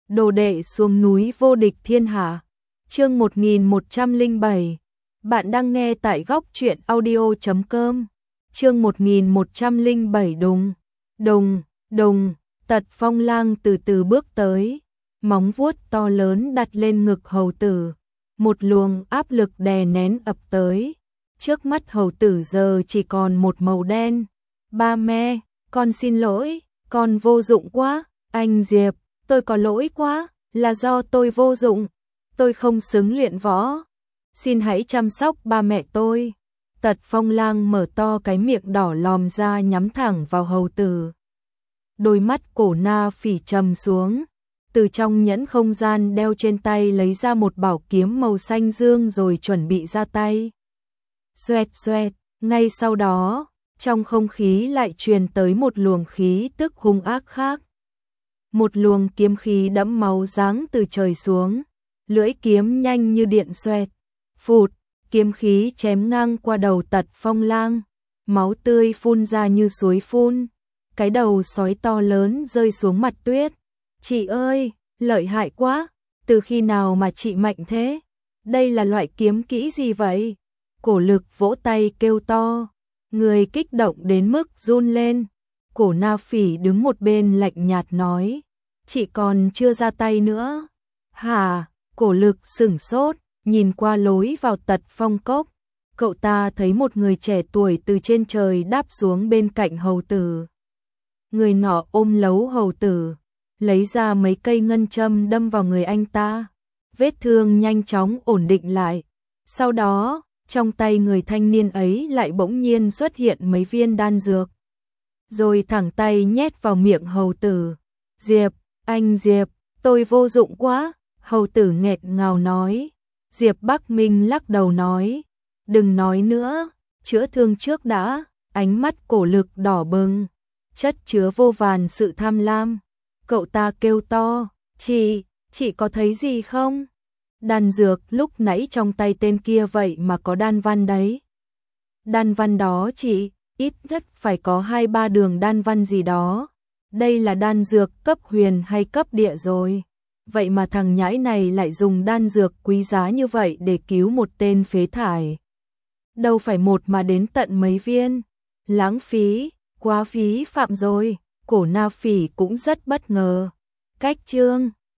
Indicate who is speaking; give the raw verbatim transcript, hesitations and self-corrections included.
Speaker 1: Đồ đệ xuống núi vô địch thiên hạ. Chương một nghìn một trăm lẻ bảy. Bạn đang nghe tại góc truyện audio chấm com. Chương một nghìn một trăm lẻ bảy. Đùng, đùng, đùng, Tật Phong Lang từ từ bước tới, móng vuốt to lớn đặt lên ngực hầu tử, một luồng áp lực đè nén ập tới. Trước mắt hầu tử giờ chỉ còn một màu đen. Ba me, con xin lỗi, con vô dụng quá, anh Diệp, tôi có lỗi quá, là do tôi vô dụng, tôi không xứng luyện võ. Xin hãy chăm sóc ba mẹ tôi. Tật Phong Lang mở to cái miệng đỏ lòm ra nhắm thẳng vào hầu tử. Đôi mắt Cổ Na Phỉ trầm xuống, từ trong nhẫn không gian đeo trên tay lấy ra một bảo kiếm màu xanh dương rồi chuẩn bị ra tay. Xoẹt xoẹt, ngay sau đó, trong không khí lại truyền tới một luồng khí tức hung ác khác. Một luồng kiếm khí đẫm máu giáng từ trời xuống, lưỡi kiếm nhanh như điện xoẹt, phụt, kiếm khí chém ngang qua đầu Tật Phong Lang, máu tươi phun ra như suối phun, cái đầu sói to lớn rơi xuống mặt tuyết. Chị ơi, lợi hại quá, từ khi nào mà chị mạnh thế? Đây là loại kiếm kỹ gì vậy? Cổ Lực vỗ tay kêu to, người kích động đến mức run lên. Cổ Na Phỉ đứng một bên lạnh nhạt nói, chị còn chưa ra tay nữa. Hả? Cổ Lực sửng sốt, nhìn qua lối vào Tật Phong Cốc. Cậu ta thấy một người trẻ tuổi từ trên trời đáp xuống bên cạnh hầu tử. Người nọ ôm lấu hầu tử, lấy ra mấy cây ngân châm đâm vào người anh ta. Vết thương nhanh chóng ổn định lại. Sau đó, trong tay người thanh niên ấy lại bỗng nhiên xuất hiện mấy viên đan dược. Rồi thẳng tay nhét vào miệng hầu tử. Diệp, anh Diệp, tôi vô dụng quá. Hầu tử nghẹt ngào nói. Diệp Bắc Minh lắc đầu nói, đừng nói nữa, chữa thương trước đã. Ánh mắt Cổ Lực đỏ bừng, chất chứa vô vàn sự tham lam. Cậu ta kêu to, chị, chị có thấy gì không? Đan dược lúc nãy trong tay tên kia vậy mà có đan văn đấy. Đan văn đó chị, ít nhất phải có hai ba đường đan văn gì đó. Đây là đan dược cấp huyền hay cấp địa rồi. Vậy mà thằng nhãi này lại dùng đan dược quý giá như vậy để cứu một tên phế thải. Đâu phải một mà đến tận mấy viên. Lãng phí, quá phí phạm rồi. Cổ Na Phỉ cũng rất bất ngờ. Cách chương